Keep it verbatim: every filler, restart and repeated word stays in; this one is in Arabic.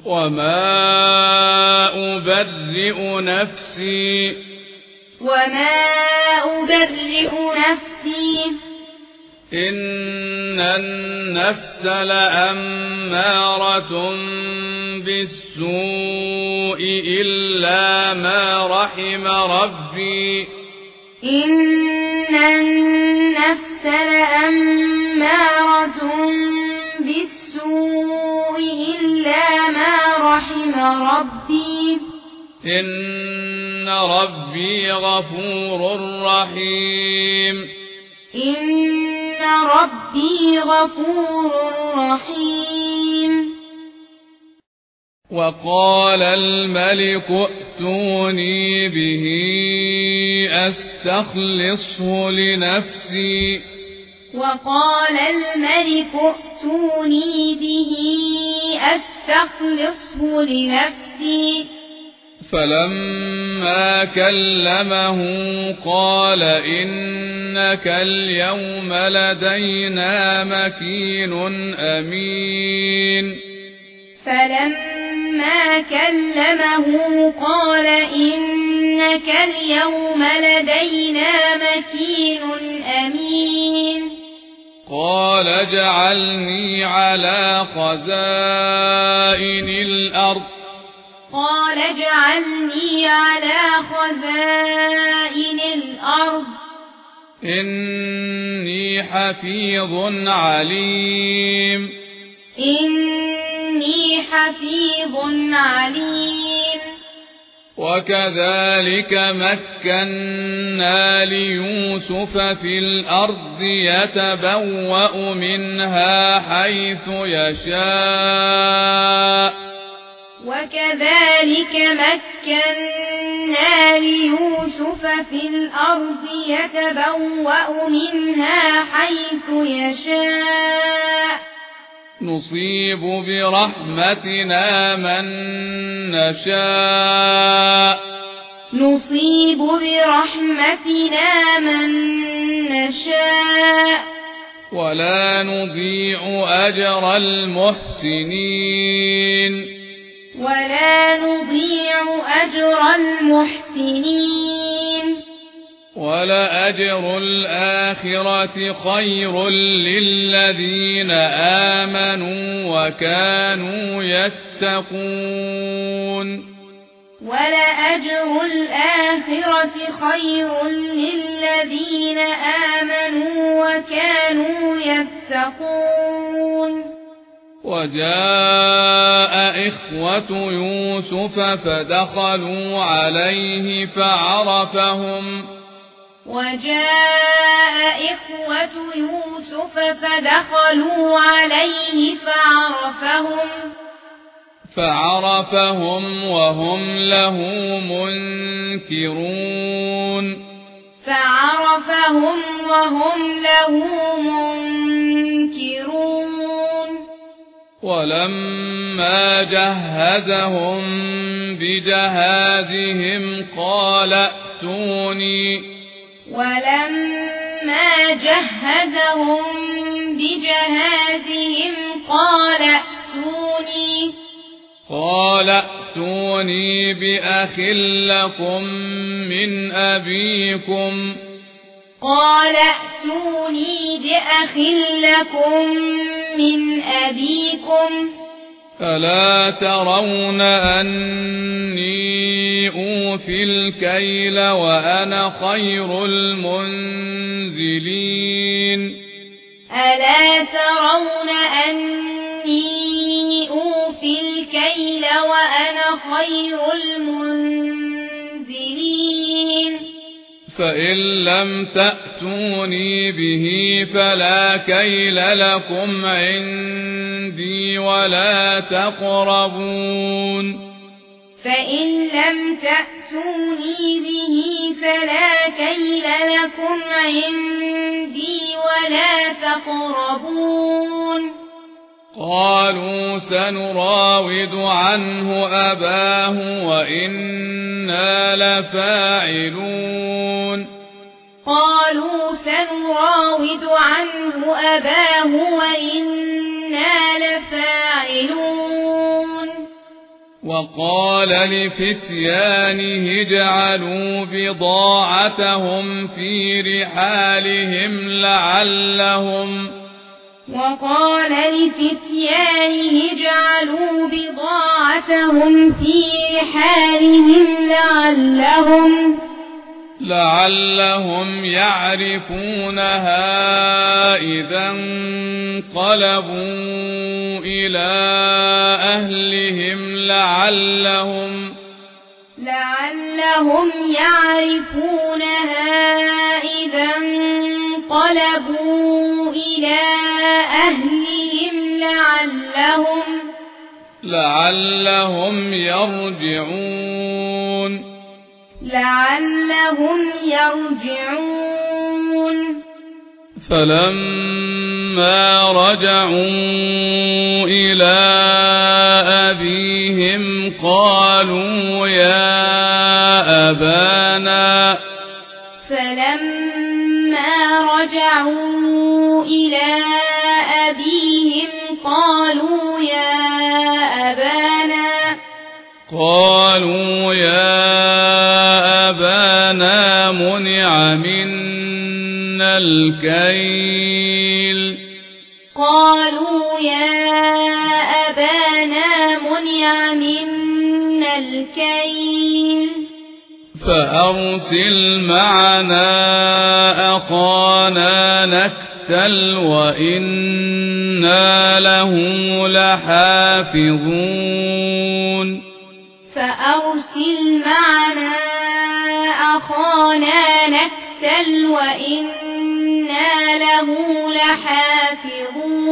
وما أبرئ نفسي وما أبرئ نفسي إن النفس لأمارة بالسوء إلا ما رحم ربي إن النفس لأمارة بالسوء إلا ما رحم ربي إن ربي غفور رحيم إن ربي غفور رحيم وقال الملك ائتوني به أستخلصه لنفسي وقال الملك ائتوني به أستخلصه لنفسي فلما كلمه قال إنك اليوم لدينا مكين أمين فلما كلمه قال إنك اليوم لدينا مكين أمين قال اجعلني على خزائن الأرض قال اجعلني على خزائن الأرض إني حفيظ عليم إني حفيظ عليم وكذلك مكنا ليوسف في الأرض يتبوأ منها حيث يشاء وكذلك مكنا ليوسف في الأرض يتبوأ منها حيث يشاء نصيب برحمتنا من نشاء نصيب برحمتنا من نشاء ولا نضيع أجر المحسنين ولا نضيع أجر المحسنين ولأجر الآخرة خير للذين آمنوا وكانوا يتقون ولأجر الآخرة خير للذين آمنوا وكانوا يتقون وجاء إخوة يوسف فدخلوا عليه فعرفهم وجاء إخوة يوسف فدخلوا عليه فعرفهم فعرفهم وهم له منكرون فعرفهم وهم له منكرون ولما جهزهم بجهازهم قال ائتوني ولما جهزهم بجهازهم قال ائتوني قال ائتوني بأخ لكم من أبيكم قال ائتوني بأخ لكم من أبيكم ألا ترون أني أوفي الكيل وأنا خير المنزلين ألا ترون أني أوفي الكيل وأنا خير المنزلين فإن لم تأتوني به فلا كيل لكم عندي ولا تقربون فإن لم تأتوني به فلا كيل لكم عندي ولا تقربون قالوا سنراود عنه أباه وإنا لفاعلون قالوا سنراود عنه أباه وإنا لفاعلون وقال لفتيانه اجعلوا بضاعتهم في رحالهم لعلهم وقال لفتيانه اجعلوا بضاعتهم في رحالهم لعلهم لعلهم يعرفونها إذا انقلبوا إلى أهلهم لعلهم لعلهم يعرفونها إذا انقلبوا إلى أهلهم لعلهم لعلهم يرجعون لعلهم يرجعون فلما رجعوا إلى أبيهم قالوا يا أبانا فلما رجعوا إلى أبيهم قالوا يا أبانا قالوا يا أبانا منع منا الكيل قالوا يا أبانا منع منا الكيل فأرسل معنا أخانا نكتل وإنا له لحافظون فأرسل معنا أخانا نكتل وإنا له لحافظون